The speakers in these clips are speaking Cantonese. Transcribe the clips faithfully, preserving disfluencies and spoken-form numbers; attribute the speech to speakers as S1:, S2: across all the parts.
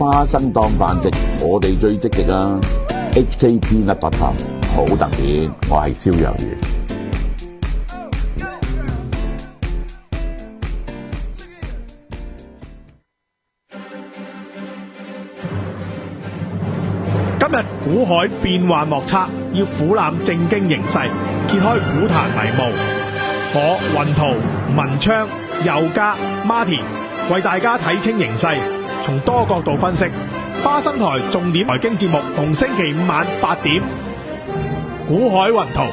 S1: 花生當飯食，我哋最積極啦。H K Peanut Butter 好特別，我係蕭若元。
S2: 今日股海變幻莫測，要俯瞰正經形勢，揭開股壇迷霧。我雲圖、文昌、佑嘉、Martin 為大家睇清形勢，從多角度分析。花生台重點財經節目，逢星期五晚八點，股海雲圖。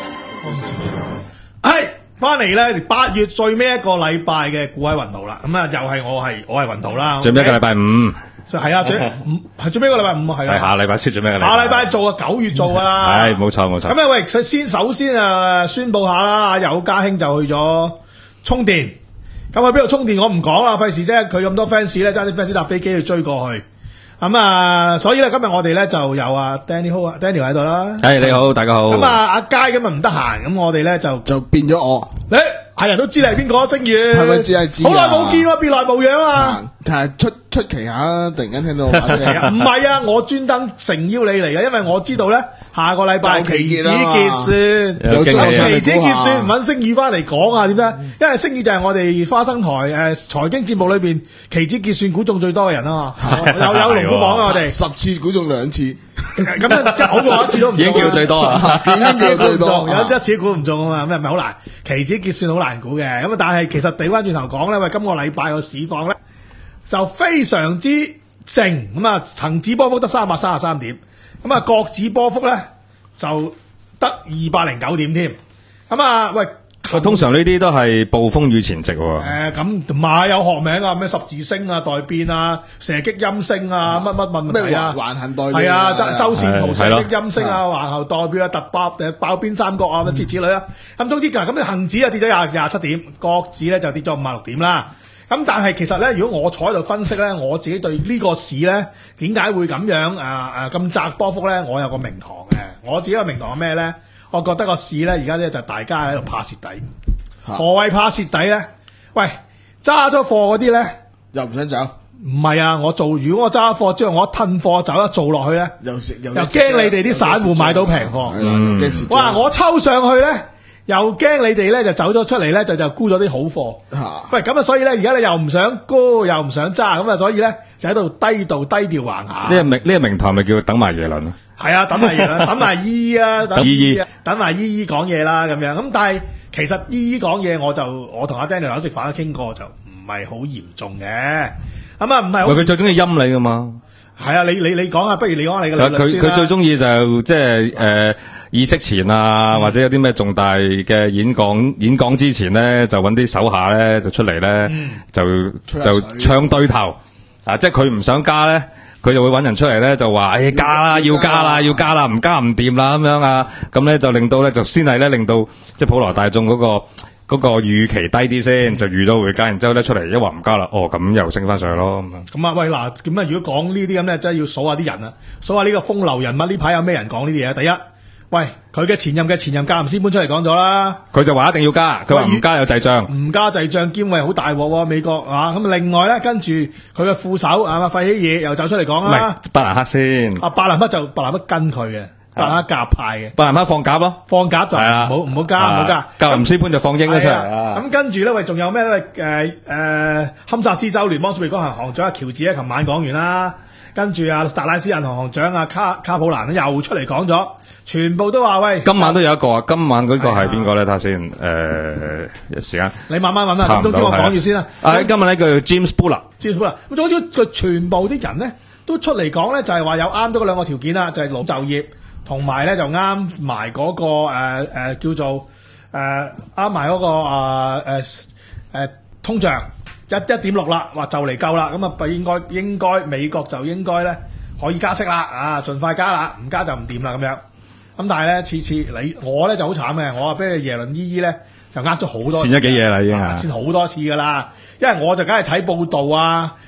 S2: 係翻嚟咧，八月最尾一個禮拜嘅股海雲圖啦。咁啊，又係我係我係雲圖啦。
S3: 最尾一個禮拜五。
S2: 係啊，最五係最尾個禮拜五啊，係啊，
S3: 下禮拜先最尾個禮拜。
S2: 下禮拜做啊，九月做噶啦。
S3: 係冇錯冇錯。
S2: 咁啊，喂，先首先啊，宣佈下啦，有家興就去咗充電。咁去邊度充電我唔講啦，費事啫。佢咁多 fans 咧，揸啲 fans 搭飛機去追過去。咁啊，所以咧今日我哋咧就有啊 Danny Ho 啊 Daniel 喺度啦。
S3: 係你好，大家好。
S2: 咁啊，阿佳今日唔得閒，咁我哋咧就
S4: 就變咗我。
S2: 誒，係人都知你係邊個，星月。
S4: 係咪知係知啊？
S2: 好耐冇見喎，變來無樣啊！
S4: 但係出出奇下啦，突然間聽到我把聲。
S2: 唔係啊，我專登誠邀你嚟嘅，因為我知道咧下個禮拜期指結算，
S4: 有
S2: 期指結算唔揾星宇翻嚟講啊？點解？因為星宇就係我哋花生台誒財經節目裏邊期指結算估中最多嘅人啊嘛，有有龍虎榜啊我哋
S4: 十次估中兩次，
S2: 咁樣即係好過一次都唔中，
S3: 已經叫最多啦，
S2: 一次估唔中，有一次估唔中啊嘛，咁係咪好難？期指結算好難估嘅，咁啊但係其實調翻轉頭講咧，喂，今個禮拜個市況咧。就非常之靜，咁啊，恒指波幅得三百三十三點，咁啊，國指波幅咧就得二百零九點添，咁啊，喂，
S3: 通常呢啲都係暴風雨前夕喎。
S2: 誒，咁唔係有學名啊，咩十字星啊、待變啊、射擊陰星啊、乜乜問題啊，
S4: 橫行代表
S2: 係啊，周周線圖射擊陰星啊、橫行代表啊、突爆誒爆邊三角啊，乜之之類啊，咁總之嗱，咁你恒指啊跌咗廿廿七點，國指咧就跌咗五十六點啦。咁但係其實咧，如果我坐喺度分析咧，我自己對呢個市咧點解會咁樣誒誒咁窄波幅咧？我有個名堂嘅，我自己個名堂係咩咧？我覺得個市咧而家咧就大家喺度怕蝕底。何謂怕蝕底咧？喂，揸咗貨嗰啲咧
S4: 又唔想走。
S2: 唔係啊！我做如果我揸咗貨之後，我一吞貨走一做落去咧，
S4: 又食又
S2: 又驚你哋啲散戶買到平貨。
S4: 嗯，
S2: 哇！我抽上去咧。又驚你哋咧就走咗出嚟咧就就沽咗啲好貨，
S4: 啊、
S2: 喂咁啊所以咧而家你又唔想沽又唔想揸咁啊所以咧就喺度低度低調橫行。
S3: 呢個名呢個名堂咪叫等埋耶倫啊？
S2: 係啊，等埋耶倫，等埋姨姨啊，等
S3: 姨姨，
S2: 等埋姨姨講嘢啦咁樣。咁但係其實姨姨講嘢我就我同阿 Daniel 有食飯都傾過，就唔係好嚴重嘅。咁啊唔係。喂，
S3: 佢最中意陰你噶嘛？
S2: 係啊，你你你講下，不如你講下你嘅理論先啦。
S3: 佢佢最中意就即係誒議息前啊，或者有啲咩重大嘅演講演講之前咧，就揾啲手下咧就出嚟咧，嗯、就就唱對頭啊！即係佢唔想加咧，佢就會揾人出嚟咧，就話誒、哎、加啦，要加啦，要加啦，唔加唔掂啦咁樣啊！咁咧就令到咧就先係咧令到即係普羅大眾嗰、嗰個。嗰個預期低啲先，就預咗會加，然之後咧出嚟一話唔加啦，哦咁又升翻上去咯咁
S2: 咁啊，喂嗱，咁啊如果講呢啲咁咧，真係要數下啲人啊，數下呢個風流人物呢排有咩人講呢啲嘢？第一，喂，佢嘅前任嘅前任格林斯潘出嚟講咗啦，
S3: 佢就話一定要加，佢話唔加有滯脹，
S2: 唔加滯脹兼為好大鑊喎美國啊！咁另外咧，跟住佢嘅副手啊費希爾又走出嚟講啦，
S3: 唔係伯南克先，
S2: 啊伯南克就伯南克跟佢嘅。伯南克鴿派嘅，
S3: 伯南克放鴿咯，
S2: 放鴿就唔好唔好加唔好加。格林斯潘就放鷹咗出嚟。咁跟住咧，喂，仲有咩咧？誒誒，堪薩斯州聯邦儲備局行行長阿喬治咧，琴晚講完啦。跟住啊，達拉斯銀行行長啊卡卡普蘭咧又出嚟講咗，全部都話喂。今
S3: 晚都有一個啊，今晚嗰個係邊個咧？睇下先。誒，時間。
S2: 你慢慢揾啦，總之我講住先啦。
S3: 啊，今日呢叫 James Bullard。James
S2: Bullard。咁總之佢全部啲人咧都出嚟講咧，就係話有啱咗嗰兩個條件啦，就係勞就業。同埋咧就啱埋嗰個誒誒、呃呃、叫做誒啱埋嗰個啊誒誒通脹一一點六啦，話就嚟夠啦，咁啊應該應該美國就應該咧可以加息啦，啊盡快加啦，唔加就唔掂啦咁樣。咁但係咧次次你我咧就好慘嘅，我話俾你耶倫姨姨咧就呃咗好多次，
S3: 蝕咗幾嘢啦已經係，
S2: 蝕好多次噶啦，因為我就梗係睇報道啊。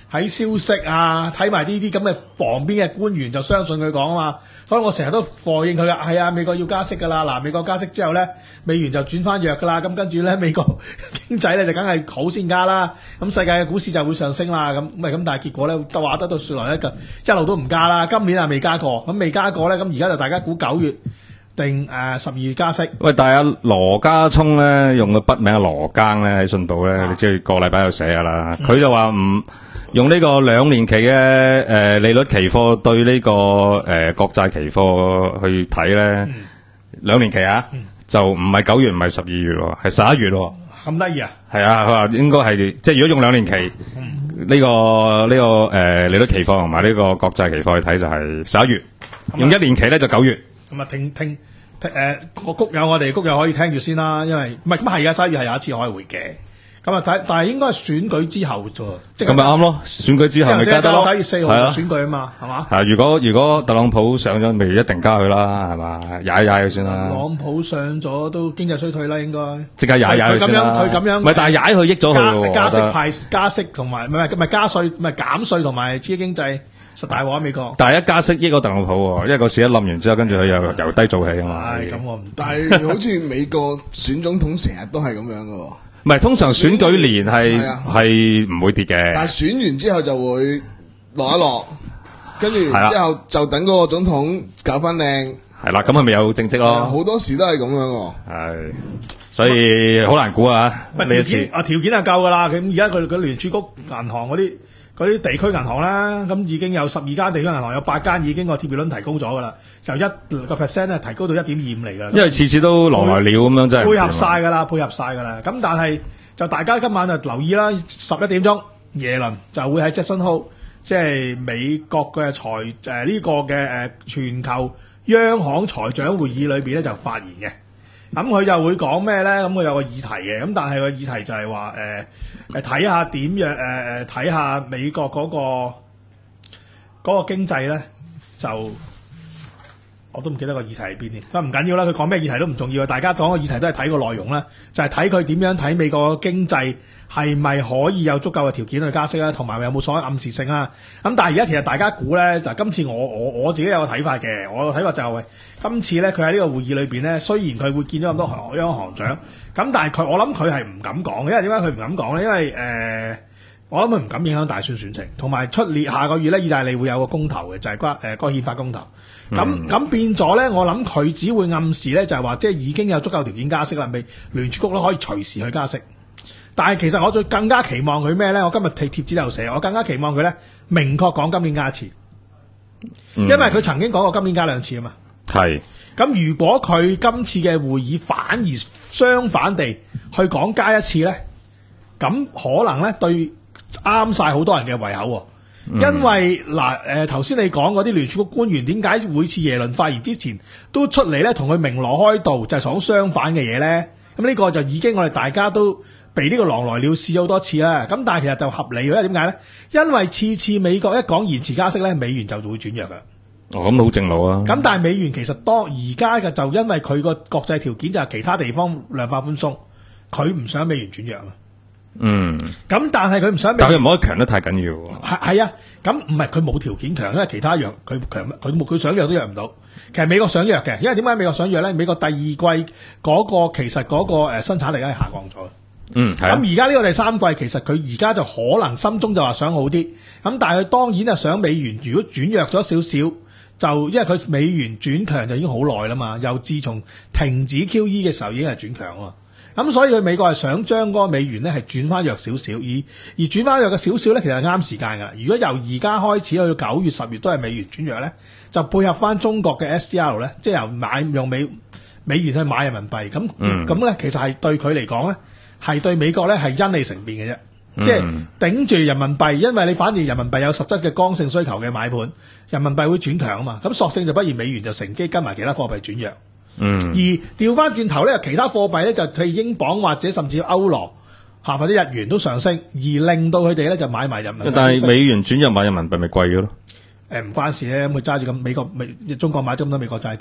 S2: 喺消息啊，睇埋呢啲咁嘅旁邊嘅官員就相信佢講啊嘛，所以我成日都否認佢噶，係啊，美國要加息噶啦，嗱，美國加息之後咧，美元就轉翻弱噶啦，咁跟住咧美國經濟咧就梗係好先加啦，咁世界嘅股市就會上升啦，咁咪咁，但係結果咧都話得到説來咧，一路都唔加啦，今年啊未加過，咁未加過咧，咁而家就大家估九月定誒十二月加息。喂，
S3: 但係阿羅家聰咧用個筆名阿羅耕咧喺信報咧，
S2: 啊、
S3: 你知個禮拜有寫噶啦，佢、嗯、就話唔。用呢個兩年期嘅誒、呃、利率期貨對呢、這個誒、呃、國債期貨去睇咧，兩、嗯、年期啊，嗯、就唔係九月唔係十二月喎，係十一月喎。咁得意啊？係啊，佢話應該係即係如果用兩年期呢、嗯這個呢、這個誒、呃、利率期貨同埋呢個國債期貨去睇就係十一月，嗯、用一年期咧就九月。咁啊，聽聽聽誒個谷友我哋谷友可以聽住先啦，因為唔係咁係啊，十一月係有一次開會嘅。咁啊，但但係應該係選舉之後啫，即係咁咪啱咯。選舉之後咪加得咯。九月四號選舉啊嘛，係嘛？係如果如果特朗普上咗，咪一定加佢啦，係嘛？踩一踩佢先啦。特朗普上咗都經濟衰退啦，應該即刻踩一踩佢先啦。佢咁樣，佢咁樣，唔係但係踩佢益咗佢加息派加息同埋唔係唔係加稅唔係減稅同埋刺激經濟實大鑊美國。但係一加息益咗特朗普喎，因為個市一冧完之後，跟住佢又由低做起啊嘛。係咁我唔。但係好似美國選總統成日都係咁樣噶喎。唔係，通常選舉年係係唔會跌嘅。但係選完之後就會落一落，跟住之後就等嗰個總統搞翻靚。係啦，咁係咪有政績咯？好多時都係咁樣喎。係，所以好難估啊！呢一次啊，條件係夠噶啦。咁而家佢佢聯儲局銀行嗰啲嗰啲地區銀行啦，咁已經有十二間地區銀行，有八間已經個貼現率提高咗噶啦，由一個 percent 咧提高到一點二五嚟噶。因為次次都狼來了咁樣，真係配合晒噶啦，配合晒噶啦。咁但係就大家今晚就留意啦，十一點鐘耶倫就會喺 Jackson Hole，即係美國嘅財誒呢個嘅誒、呃、全球央行財長會議裏邊咧就發言嘅。咁佢就會講咩咧？咁佢有個議題嘅，咁但係個議題就係話誒誒睇下點樣誒誒睇下美國嗰、嗰個嗰、嗰個經濟咧，就我都唔記得個議題喺邊添。不過唔緊要啦，佢講咩議題都唔重要，大家講個議題都係睇個內容啦，就係睇佢點樣睇美國嘅經濟係咪可以有足夠嘅條件去加息啦，同埋有冇所謂暗示性啦。咁但係而家其實大家估咧，就今次我我我自己有個睇法嘅，我個睇法就係、是。今次咧，佢喺呢個會議裏邊咧，雖然佢會見咗咁多行央行長，咁但係佢我諗佢係唔敢講嘅，因為點解佢唔敢講咧？因為誒、呃，我諗佢唔敢影響大選選情，同埋出年下個月咧，意大利會有個公投嘅，就係關誒個憲法公投。咁咁、嗯、變咗咧，我諗佢只會暗示咧，就係話即係已經有足夠條件加息啦，未聯儲局都可以隨時去加息。但係其實我最更加期望佢咩咧？我今日貼貼紙度寫，我更加期望佢咧明確講今年加一次，因為佢曾經講過今年加兩次啊嘛。係，咁如果佢今次嘅會議反而相反地去講加一次咧，咁可能咧對啱晒好多人嘅胃口，嗯、因為嗱誒頭先你講嗰啲聯儲局官員點解每次耶倫發言之前都出嚟咧同佢明鑼開道，就係、是、講相反嘅嘢咧？咁呢個就已經我哋大家都被呢個狼來了試咗好多次啦。咁但係其實就合理嘅，因為點解咧？因為次次美國一講延遲加息咧，美元就會轉弱噶。哦，咁好正路啊！咁但係美元其實當而家嘅就因為佢個國際條件就係其他地方量化寬鬆，佢唔想美元轉弱啊。嗯。咁但係佢唔想美元，但係唔可以強得太緊要。係係啊，咁唔係佢冇條件強，因為其他弱佢強，佢冇佢想弱都弱唔到。其實美國想弱嘅，因為點解美國想弱咧？美國第二季嗰個其實嗰個誒生產力咧係下降咗。嗯。咁而家呢個第三季其實佢而家就可能心中就話想好啲，咁但係佢當然係想美元如果轉弱咗少少。就因為佢美元轉強就已經好耐啦嘛，又自從停止 Q E 嘅時候已經係轉強啊，咁所以佢美國係想將嗰個美元咧係轉翻弱少少，而而轉翻弱嘅少少咧其實係啱時間㗎。如果由而家開始去到九月、十月都係美元轉弱咧，就配合翻中國嘅 S D R 咧，即係由買用美美元去買人民幣，咁咁咧其實係對佢嚟講咧係對美國咧係因利乘便嘅啫。即係頂住人民幣，因為你反而人民幣有實質嘅剛性需求嘅買盤，人民幣會轉強啊嘛，咁索性就不如美元就乘機跟埋其他貨幣轉弱。嗯，而調翻轉頭咧，其他貨幣咧就譬如英鎊或者甚至歐羅嚇或者日元都上升，而令到佢哋咧就買埋人民幣。但係美元轉入買人民幣咪貴咗咯？誒唔關事咧，咁佢揸住咁美國美中國買咗咁多美國債券。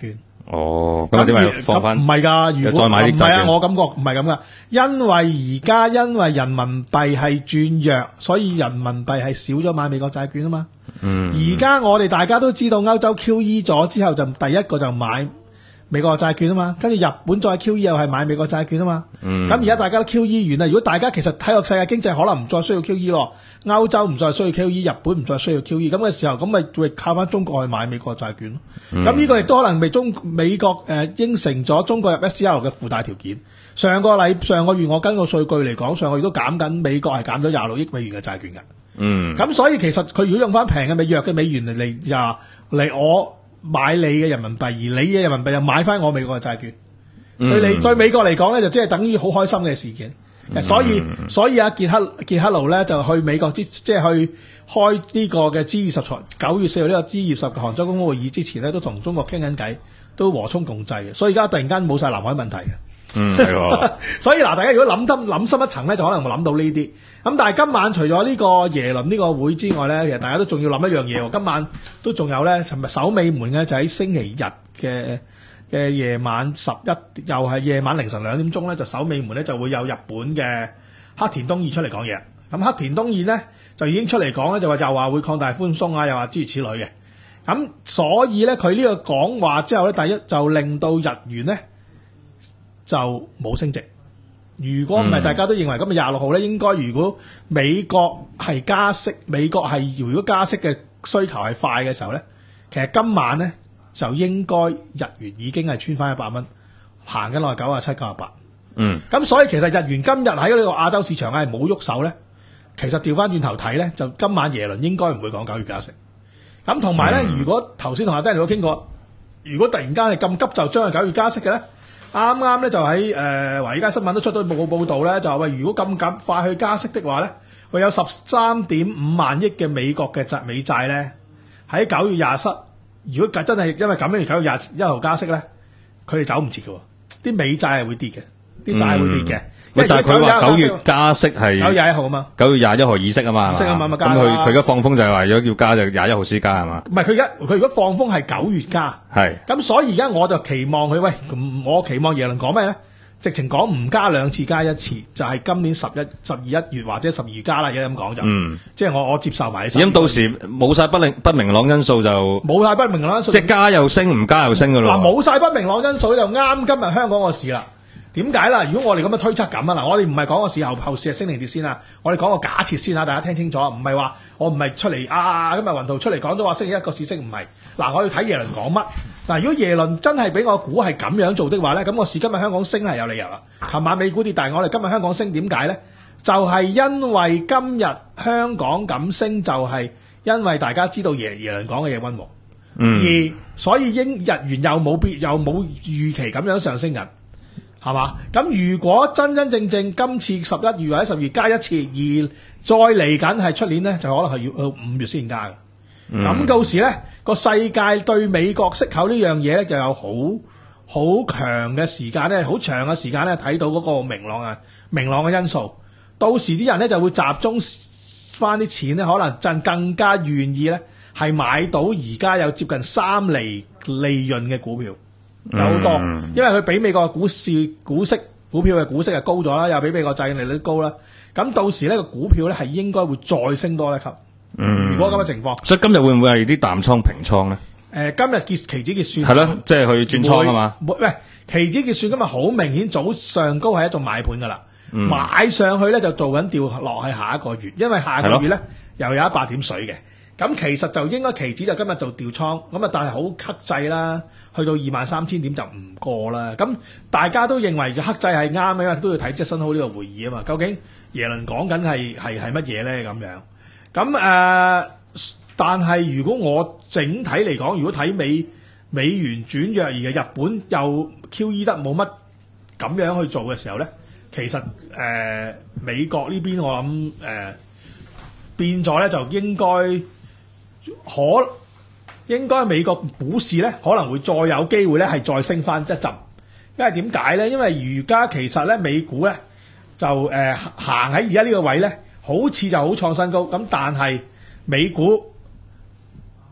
S3: 哦，咁啊點解放翻？
S2: 唔係㗎，如果
S3: 再買啲債券？
S2: 唔係啊，我感覺唔係咁㗎，因為而家因為人民幣係轉弱，所以人民幣係少咗買美國債券啊嘛。
S3: 嗯。
S2: 而家我哋大家都知道歐洲 Q E 咗之後，就第一個就買美國債券啊嘛，跟住日本再 Q E 又係買美國債券啊嘛。咁而家大家都 Q E 完啦，如果大家其實睇落世界經濟可能唔再需要 Q E 咯，歐洲唔再需要 Q E， 日本唔再需要 Q E， 咁嘅時候咁咪會靠翻中國去買美國債券咯。咁呢、嗯、個亦都可能未中美國誒、呃、應承咗中國入 S D R 嘅附帶條件。上個禮上個月我根據數據嚟講，上個月都減緊美國係減咗廿六億美元嘅債券㗎。嗯，咁所以其實佢如果用翻平嘅美弱嘅美元嚟嚟呀嚟我買你嘅人民幣，而你嘅人民幣又買翻我美國嘅債券，嗯、對你對美國嚟講咧就即係等於好開心嘅事件。嗯、所以所以阿傑克傑克盧咧就去美國之即係去開呢個嘅 G 二十財九月四號呢個 G 二十嘅杭州公開會議之前咧，都同中國傾緊偈，都和衷共濟嘅。所以而家突然間冇晒南海問題嘅。
S3: 嗯，係喎。
S2: 所以嗱，大家如果諗深諗深一層咧，就可能會諗到呢啲。咁但係今晚除咗呢個耶倫呢個會之外咧，其實大家都仲要諗一樣嘢喎。今晚都仲有咧，尋日守尾門咧就喺星期日嘅嘅夜晚十一，又係夜晚凌晨兩點鐘咧，就守尾門咧就會有日本嘅黑田東彥出嚟講嘢。咁黑田東彥咧就已經出嚟講咧，就話又話會擴大寬鬆啊，又話諸如此類嘅。咁所以咧，佢呢個講話之後咧，第一就令到日元咧就冇升值。如果唔係，大家都認為今日廿六號咧，應該如果美國係加息，美國係如果加息嘅需求係快嘅時候咧，其實今晚咧就應該日元已經係穿翻一百蚊，行緊落去九啊七、九啊八。嗯，咁所以其實日元今日喺呢個亞洲市場係冇喐手咧。其實調翻轉頭睇咧，就今晚耶倫應該唔會講九月加息。咁同埋咧，如果頭先同阿 Daniel 都傾過，如果突然間係咁急就將係九月加息嘅咧？啱啱咧就喺誒華爾街新聞都出到報告報導咧，就話喂，如果咁緊快去加息的話咧，會有十三點五萬億嘅美國嘅債美債咧喺九月廿七，如果真係因為咁樣而九月廿一號加息咧，佢哋走唔切嘅喎，啲美債係會跌嘅，啲債會跌嘅。
S3: 喂、嗯，但係佢話九月加息係九
S2: 月廿一號啊嘛，
S3: 九月廿一號議息啊嘛，議息啊嘛，咁佢佢而家放風就係話如果要加就廿一號先加係嘛？唔係佢而家佢如果放風係九月加，係咁所以而家我就期望佢喂，我期望耶倫講咩咧？直情講唔加兩次加一次，就係、是、今年十一、十二一月或者十二月加啦。而家咁講就，嗯，即係我我接受埋。咁到時冇晒不明不明朗因素就冇晒不明朗因素，即係加又升，唔加又升噶咯。嗱，冇晒不明朗因素就啱今日香港個市啦。點解啦？如果我哋咁嘅推測咁啊，嗱，我哋唔係講個市後後市係升定跌先啦，我哋講個假設先啦，大家聽清楚，唔係話我唔係出嚟啊，今日雲圖出嚟講咗話星期一個市升，唔係。嗱，我要睇耶倫講乜。嗱，如果耶倫真係俾我估係咁樣做的話咧，咁個市今日香港升係有理由啦。琴晚美股跌，但係我哋今日香港升點解咧？就係、是、因為今日香港咁升，就係因為大家知道耶耶倫講嘅嘢溫和，嗯，而所以英日元又冇必又冇預期咁樣上升緊。係嘛？咁如果真真正正今次十一月或者十二月加一次，而再嚟緊係出年咧，就可能係要到五月先加嘅。咁、嗯、到時咧，個世界對美國息口呢樣嘢咧，就有好好強嘅時間咧，好長嘅時間咧，睇到嗰個明朗啊明朗嘅因素。到時啲人咧就會集中翻啲錢咧，可能就更加願意咧係買到而家有接近三厘利潤嘅股票。有好多，因為佢比美國嘅股市股息股票嘅股息係高咗啦，又比美國債券利率高啦。咁到時呢個股票咧係應該會再升多一級。嗯，如果咁嘅情況，所以今日會唔會係啲淡倉平倉咧？誒、呃，今日結期指結算係咯，即係去轉倉啊嘛。喂，期指結算今日好明顯早上高係一種買盤噶啦、嗯，買上去咧就做緊掉落去下一個月，因為下個月咧又有一百點水嘅。咁其實就應該期指就今日做調倉，咁啊但係好克制啦，去到二萬三千點就唔過啦。咁大家都認為就克制係啱嘅，因為都要睇即新好呢個會議啊嘛。究竟耶倫講緊係係係乜嘢咧？咁樣咁誒、呃，但係如果我整體嚟講，如果睇美美元轉弱而日本又 Q E 得冇乜咁樣去做嘅時候咧，其實誒、呃、美國呢邊我諗誒、呃、變咗咧就應該。可應該美國股市咧可能會再有機會咧係再升翻一陣，因為點解咧？因為而家其實咧美股咧就誒、呃、行喺而家呢個位咧，好似就好創新高咁，但係美股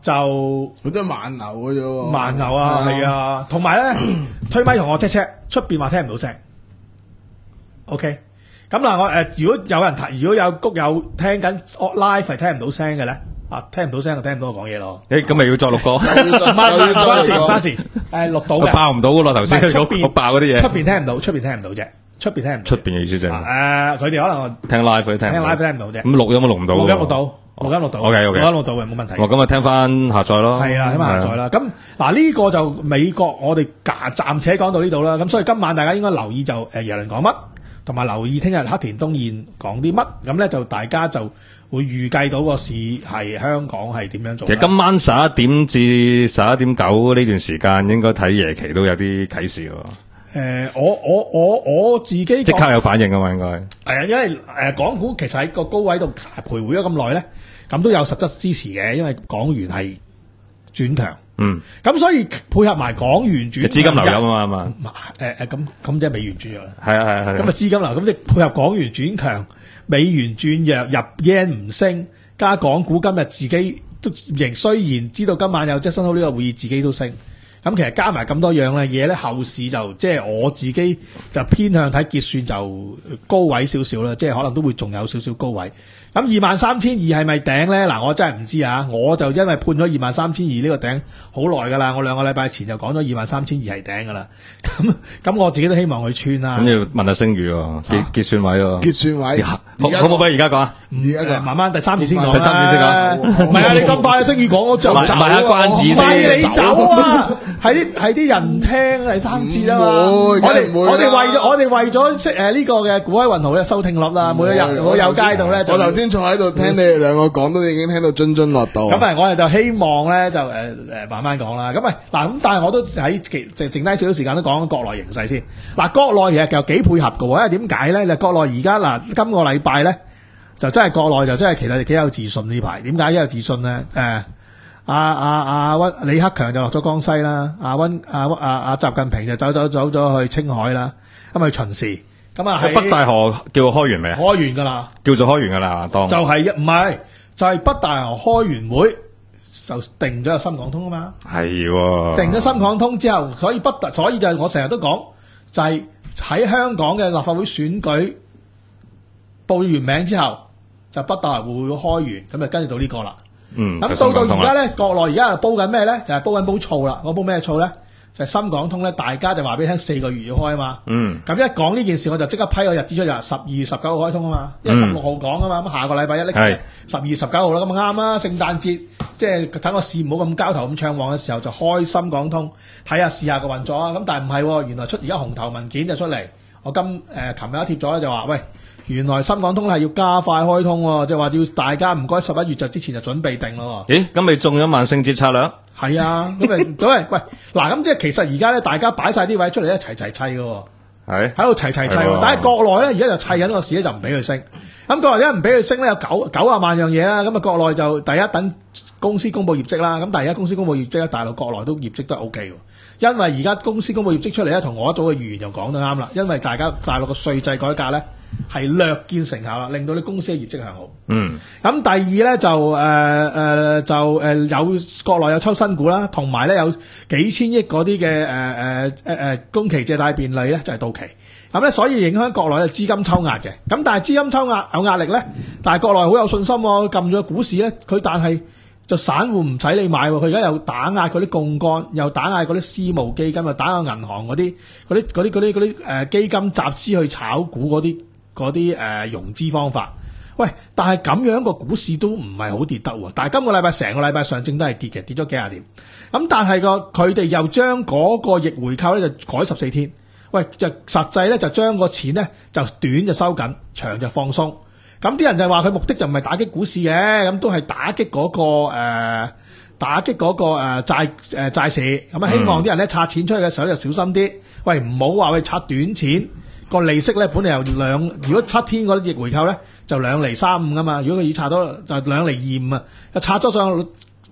S2: 就
S4: 佢都係慢牛嘅啫喎。
S2: 慢牛啊，係啊，同埋咧推咪同我 check check，出邊話聽唔到聲。OK， 咁嗱我誒，如果有人提，如果有谷友聽緊 live 係聽唔到聲嘅咧，啊聽唔到聲就聽唔到我講嘢咯。
S3: 誒，咁咪要再錄過？
S2: 唔係唔係，唔關事唔關事，誒錄到嘅。
S3: 爆唔到噶咯，頭先
S2: 出邊
S3: 我爆嗰啲嘢。
S2: 出邊聽唔到，出邊聽唔到啫，出邊聽唔到。
S3: 出邊嘅意思就係
S2: 誒，佢哋可能
S3: 聽 live 佢聽
S2: 聽 live 聽唔到啫。
S3: 咁錄音都錄唔到。
S2: 錄音錄到，錄音錄到。
S3: OK OK，
S2: 錄音錄到嘅冇問題。
S3: 哦，咁啊聽翻下載咯。
S2: 係啊，聽翻下載啦。咁嗱呢個就美國，我哋暫且講到呢度啦。咁所以今晚大家應該留意就誒耶倫講乜。同埋留意聽日黑田東彥講啲乜，咁咧就大家就會預計到個市係香港係點樣做。
S3: 其實今晚十一點至十一點九呢段時間，應該睇夜期都有啲啟示喎。誒、
S2: 呃，我我我我自己即
S3: 刻有反應㗎嘛，應該
S2: 係啊，因為誒、呃、港股其實喺個高位度徘徊咗咁耐咧，咁都有實質支持嘅，因為港元係轉強。
S3: 嗯，
S2: 咁所以配合埋港元轉，
S3: 資金流入啊嘛，
S2: 誒誒，咁咁即係美元轉弱啦。
S3: 係啊係啊係。
S2: 咁啊資金流，咁即係配合港元轉強，美元轉弱，入 yen 唔升，加港股今日自己都仍雖然知道今晚有 Jackson Hole 呢個會議，自己都升。咁其實加埋咁多樣嘅嘢咧，後市就即係我自己就偏向睇結算就高位少少啦，即係可能都會仲有少少高位。咁二萬三千二係咪頂咧？嗱，我真係唔知啊！我就因為判咗二萬三千二呢個頂好耐㗎啦，我兩個禮拜前就講咗二萬三千二係頂㗎啦。咁咁我自己都希望佢穿啦。
S3: 咁要問下星宇喎，結結算位喎。
S4: 結算位，
S3: 好好唔好俾而家講啊？
S4: 而家
S2: 慢慢第三節先講。
S3: 第三節先講。
S2: 唔係啊！你咁快星宇講，我就
S3: 賣賣下關子先。
S2: 唔係你走啊！係啲係啲人聽第三節啊嘛。我哋我哋為咗我哋為咗識誒呢個嘅股海運豪咧收聽率啦，每一日我有街度咧。
S4: 我頭先坐喺度聽你哋兩個講，都已經聽到津津樂道。
S2: 咁啊，我哋就希望咧就誒誒慢慢講啦。咁啊嗱，咁但係我都喺其剩剩低少少時間都講國內形勢先。嗱，國內其實又幾配合嘅喎，因為點解咧？你國內而家嗱今個禮拜咧就真係國內就真係其實幾有自信呢排。點解幾有自信咧？誒阿阿阿温李克強就落咗江西啦，阿温阿阿阿習近平就走走走咗去青海啦，咁去巡視。咁啊，
S3: 北大河叫開完未啊？
S2: 開完㗎啦，
S3: 叫做開完㗎啦，當
S2: 就係一唔係就係、是、北大河開完會就定咗有深港通啊嘛。係喎，定咗深港通之後，所以北大所以就係我成日都講，就係、是、喺香港嘅立法會選舉報完名之後，就北大河會開完，咁就跟住到呢個啦。嗯，咁到到而家咧，國內而家又煲緊咩咧？就係、是、煲緊煲醋啦。我煲咩醋咧？就係、是、深港通咧，大家就話俾你聽四個月要開啊嘛。嗯，咁一講呢件事，我就即刻批個日子出嚟，十二月十九號開通啊嘛，因為十六號講啊嘛，咁下個禮拜一拎出嚟，十二月十九號啦，咁啱啊！聖誕節即係等個市唔好咁交投咁暢旺嘅時候，就開深港通，睇下試下個運作啊。咁但係唔係喎，原來出而家紅頭文件就出嚟，我今誒琴日一貼咗咧就話喂。原來深港通係要加快開通喎，即係話要大家唔該十一月就之前就準備定咯。
S3: 咦，咁咪中咗萬聖節策略？
S2: 係啊，咁咪所謂喂嗱，咁即係其實而家咧，大家擺晒啲位出嚟一齊齊砌嘅喎，係喺度齊齊砌。但係國內咧而家就砌緊個市咧，就唔俾佢升。咁國內而家唔俾佢升咧，有九九啊萬樣嘢啦。咁啊國內就第一等公司公佈業績啦。咁但係而家公司公佈業績咧，大陸國內都業績都係 O K 喎。因為而家公司公佈業績出嚟咧，同我一組嘅預言就講得啱啦。因為大家大陸嘅稅制改革咧。係略見成效啦，令到啲公司嘅業績向好。嗯，咁第二咧就誒誒、呃、就誒、呃、有國內有抽新股啦，同埋咧有幾千億嗰啲嘅誒誒誒誒公期借貸便利咧就係、是、到期。咁咧所以影響國內嘅資金抽壓嘅。咁但係資金抽壓有壓力咧，但係國內好有信心喎，撳咗股市咧，佢但係就散戶唔使你買喎，佢而家又打壓嗰啲槓桿，又打壓嗰啲私募基金，又打壓銀行嗰啲嗰啲嗰啲嗰啲嗰啲誒基金集資去炒股嗰啲。嗰啲誒融資方法，喂！但係咁樣個股市都唔係好跌得喎。但係今個禮拜成個禮拜上證都係跌嘅，跌咗幾廿點。咁但係個佢哋又將嗰個逆回購咧就改十四天，喂！就實際咧就將個錢咧就短就收緊，長就放鬆。咁啲人就話佢目的就唔係打擊股市嘅，咁都係打擊嗰、嗰個誒、呃、打擊嗰個誒債誒債市。咁啊希望啲人咧拆錢出去嘅時候就小心啲，喂！唔好話去拆短錢。個利息咧，本嚟由兩，如果七天嗰啲逆回購咧，就兩厘三五噶嘛。如果佢已拆到就兩厘二五啊，拆咗上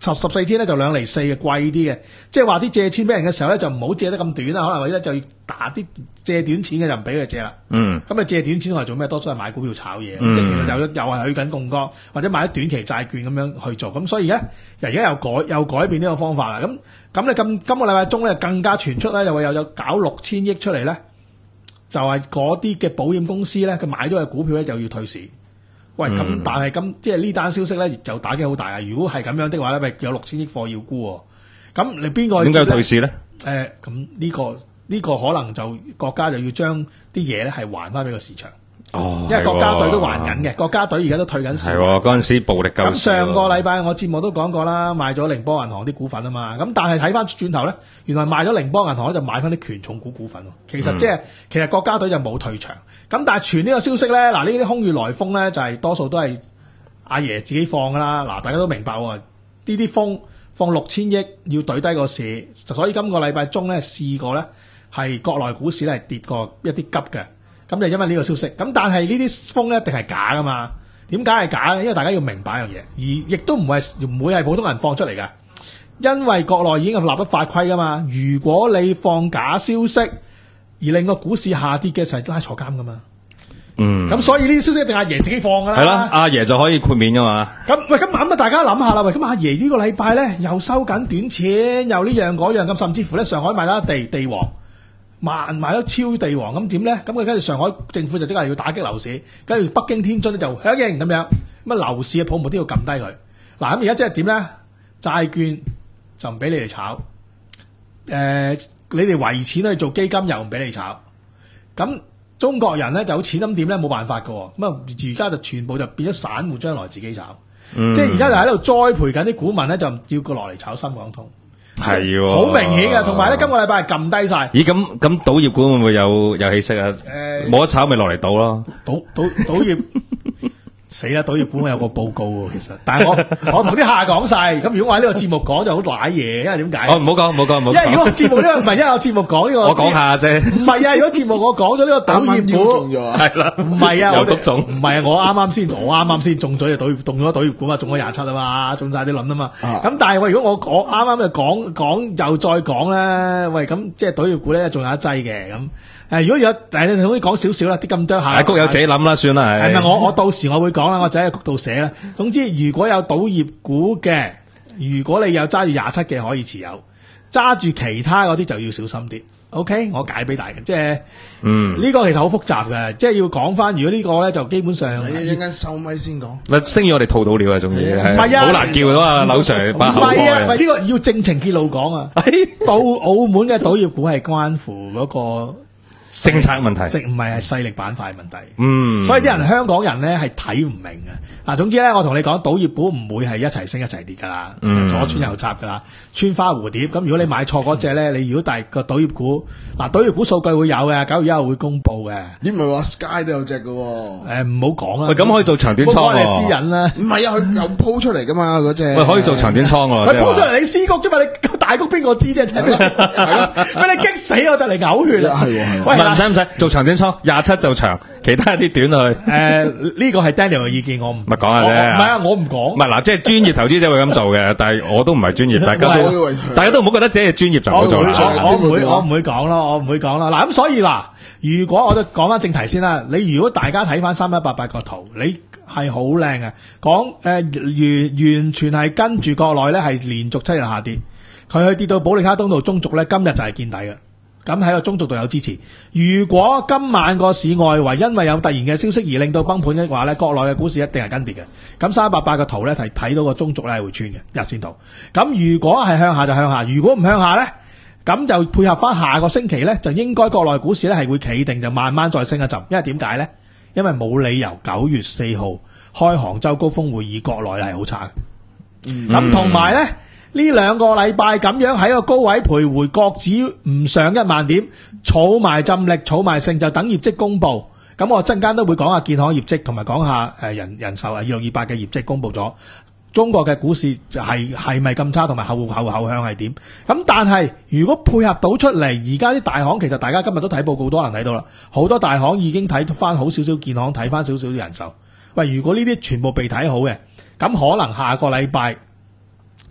S2: 十十四天咧就兩厘四嘅貴啲嘅，即係話啲借錢俾人嘅時候咧就唔好借得咁短啦，可能或者就要打啲借短錢嘅就唔俾佢借啦。
S3: 嗯，
S2: 咁你借短錢嚟做咩？多數係買股票炒嘢，
S3: 嗯、
S2: 即係其實又又係去緊槓桿，或者買啲短期債券咁樣去做。咁所以而家而家又改又改變呢個方法啦。咁咁你今今個禮拜中咧更加傳出咧，又會有有搞六千億出嚟咧，就係嗰啲嘅保險公司咧，佢買咗嘅股票咧就要退市。喂，咁、嗯、但係咁即係呢單消息咧就打擊好大啊！如果係咁樣的話咧，咪有六千億貨要沽喎。咁你邊個
S3: 點解退市咧？
S2: 誒、呃，咁呢個呢、這個可能就國家就要將啲嘢咧係還翻俾個市場。
S3: 哦，
S2: 因為國家隊都還緊嘅，國家隊而家都退緊市。
S3: 係喎，嗰陣時暴力救市。咁
S2: 上個禮拜我節目都講過啦，賣咗寧波銀行啲股份啊嘛。咁但係睇翻轉頭咧，原來賣咗寧波銀行咧就買翻啲權重股股份。其實即係、嗯、其實國家隊就冇退場。咁但係傳呢個消息咧，嗱呢啲空穴來風咧就係、是、多數都係阿爺自己放噶啦。嗱，大家都明白喎，呢啲風放六千億要懟低個市，所以今個禮拜中咧試過咧係國內股市咧係跌過一啲急嘅。咁就因為呢個消息，咁但係呢啲風咧一定係假噶嘛？點解係假咧？因為大家要明白一樣嘢，而亦都唔係唔會係普通人放出嚟嘅，因為國內已經立咗法規噶嘛。如果你放假消息而令個股市下跌嘅時候，拉坐監噶嘛。嗯，咁所以呢啲消息一定阿爺自己放噶啦。係啦，
S3: 阿爺就可以豁免噶嘛。咁
S2: 喂，咁咁啊，大家諗下啦，喂，咁阿爺呢個禮拜咧又收緊短錢，又呢樣嗰樣咁，甚至乎咧上海買咗地地王。萬買咗超地王咁點咧？咁佢跟住上海政府就即係要打擊樓市，跟住北京天津咧就響應咁樣，咁啊樓市嘅泡沫都要撳低佢。嗱咁而家即係點咧？債券就唔俾你哋炒，誒、呃、你哋圍錢去做基金又唔俾你炒。咁中國人咧就有錢咁點咧？冇辦法㗎喎。咁啊而家就全部就變咗散戶，將來自己炒。嗯、即係而家就喺度栽培緊啲股民咧，就要過落嚟炒深港通。係，好明顯嘅，同埋咧，今個禮拜係撳低晒。
S3: 咦，咁咁賭業股會唔會有有起色啊？誒、呃，冇得炒咪落嚟賭咯。
S2: 賭賭賭業死啦！賭業股我有個報告喎，其實，但係我我同啲客講晒。咁如果我喺呢個節目講就好瀨嘢，因為點解？哦，
S3: 唔好講，唔好講，唔好。
S2: 因為如果節目呢個唔係因為我節目講呢個，
S3: 我講下啫。唔
S2: 係啊，如果節目我講咗呢個賭業股，
S3: 係啦，
S2: 唔係啊，
S3: 有篤中，
S2: 唔係啊，我啱啱先，我啱啱先中咗就賭業，中咗賭業股嘛，中咗廿七啊嘛，中晒啲輪啊嘛。咁、啊、但係喂，如果我講啱啱就講講又再講咧，喂，咁即係賭業股咧，仲有一劑嘅咁。誒，如果有，但係你可以講少少啦，啲咁多下。谷
S3: 友自己諗啦，算啦，係。係咪
S2: 我我到時我會講啦，我就喺谷度寫啦。總之，如果有賭業股嘅，如果你有揸住廿七嘅可以持有，揸住其他嗰啲就要小心啲。OK，我解俾大家，即係，嗯，呢個其實好複雜嘅，即係要講翻。如果呢個咧就基本上，
S4: 你一陣間收咪先講。
S3: 咪聲語我哋套到料啊，仲要係，
S2: 係啊，
S3: 好難叫到啊，柳 Sir 把口開。
S2: 唔係啊，喂，呢個要正情揭露講啊。到澳門嘅賭業股係關乎嗰個
S3: 政策問題，
S2: 唔係係勢力板塊問題。
S3: 嗯，
S2: 所以啲人香港人咧係睇唔明嘅。嗱，總之咧，我同你講，賭業股唔會係一齊升一齊跌噶啦，嗯、左穿右插噶啦，穿花蝴蝶。咁如果你買錯嗰隻咧，你如果大個賭業股，嗱，賭業股數據會有嘅，九月一號會公布嘅。
S4: 你唔係話 Sky 都有隻嘅？誒，
S2: 唔好講啦。
S3: 喂，咁可以做長短倉喎。
S2: 你私隱啦。
S4: 唔係啊，佢又鋪出嚟噶嘛，嗰隻。
S3: 喂，可以做長短倉喎。
S2: 佢鋪出嚟你私谷啫嘛，你大谷邊個知啫？真係。俾你激死我就嚟嘔血啦。係喎。喂，
S3: 唔使唔使做長短倉，廿七就長，其他啲短去。
S2: 誒，呢個係 Daniel 嘅意見，我唔。
S3: 咪講下啫。唔
S2: 係啊，我唔講。
S3: 唔係嗱，即係專業投資者會咁做嘅，但係我都唔係專業，大家都大家都唔好覺得自己係專業就唔好做啦。
S2: 我唔會，我唔會講咯，我唔會講啦。嗱咁所以嗱，如果我就講翻正題先啦，你如果大家睇翻三一八八個圖，你係好靚嘅，講誒、呃、完完全係跟住國內咧係連續七日下跌，佢去跌到保利卡東道中軸咧，今日就係見底嘅。咁喺個中軸度有支持。如果今晚個市外圍因為有突然嘅消息而令到崩盤嘅話咧，國內嘅股市一定係跟跌嘅。咁三一八八個圖咧係睇到個中軸咧係會穿嘅日線圖。咁如果係向下就向下，如果唔向下咧，咁就配合翻下個星期咧，就應該國內股市咧係會企定，就慢慢再升一陣。因為點解咧？因為冇理由九月四號開杭州高峰會議，國內係好差嘅。咁同埋咧。呢兩個禮拜咁樣喺個高位徘徊，國指唔上一萬點，儲埋浸力，儲埋勝就等業績公布。咁我陣間都會講下建行業績，同埋講下誒人人壽啊二六二八嘅業績公布咗。中國嘅股市就係係咪咁差，同埋後後後向係點？咁但係如果配合到出嚟，而家啲大行其實大家今日都睇報告，多人睇到啦，好多大行已經睇翻好少少建行，睇翻少少啲人壽。喂，如果呢啲全部被睇好嘅，咁可能下個禮拜。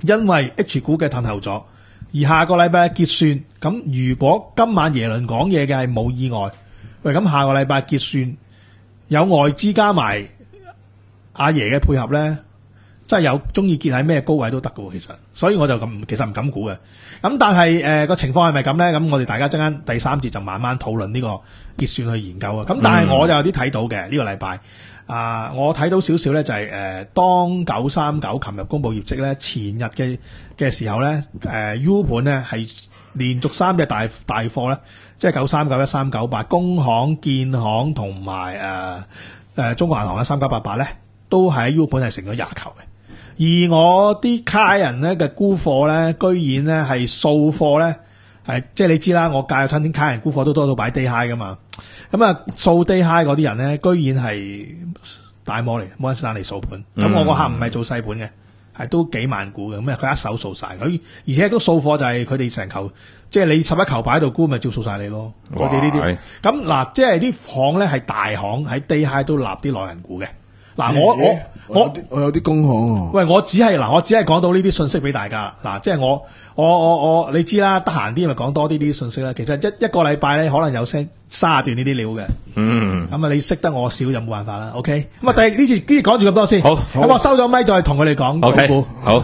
S2: 因為 H 股嘅褪後咗，而下個禮拜結算，咁如果今晚耶倫講嘢嘅係冇意外，喂，咁下個禮拜結算有外資加埋阿爺嘅配合咧，真係有中意結喺咩高位都得㗎喎，其實，所以我就咁其實唔敢估嘅。咁但係誒個情況係咪咁咧？咁我哋大家陣間第三節就慢慢討論呢個結算去研究啊。咁但係我就有啲睇到嘅呢個禮拜。啊！我睇到少少咧，就係、是、誒、呃，當九三九琴日公布業績咧，前日嘅嘅時候咧，誒、呃、U 盤咧係連續三隻大大貨咧，即係九三九、一三九八，工行、建行同埋誒誒中國銀行嘅三九八八咧，都喺 U 盤係成咗廿球嘅。而我啲卡人咧嘅沽貨咧，居然咧係掃貨咧，係即係你知啦，我介有親啲卡人沽貨都多到擺 day high 噶嘛。咁啊，掃 day high 嗰啲人咧，居然係大摩嚟，摩根士丹利掃盤。咁、嗯、我個客唔係做細盤嘅，係都幾萬股嘅。咁啊，佢一手掃晒佢，而且都掃貨就係佢哋成球，即係你十一球擺喺度沽，咪照掃晒你咯。我哋呢啲咁嗱，即係啲行咧係大行喺 day high 都立啲內銀股嘅。嗱，我我我
S4: 我有啲工行喎。
S2: 喂，我只係嗱，我只係講到呢啲信息俾大家。嗱，即係我我我我，你知啦，得閒啲咪講多啲呢啲信息啦。其實一一個禮拜咧，可能有聲卅段呢啲料嘅。嗯。咁啊，你識得我少就冇辦法啦。OK。咁啊，第呢次呢次講住咁多先。好。咁我收咗咪，再同佢哋講。
S3: OK。好。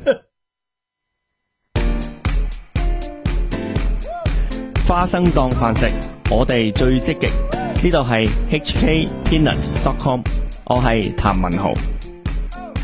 S5: 花生當飯食，我哋最積極。呢度係 H K Peanut dot com。我係譚文豪。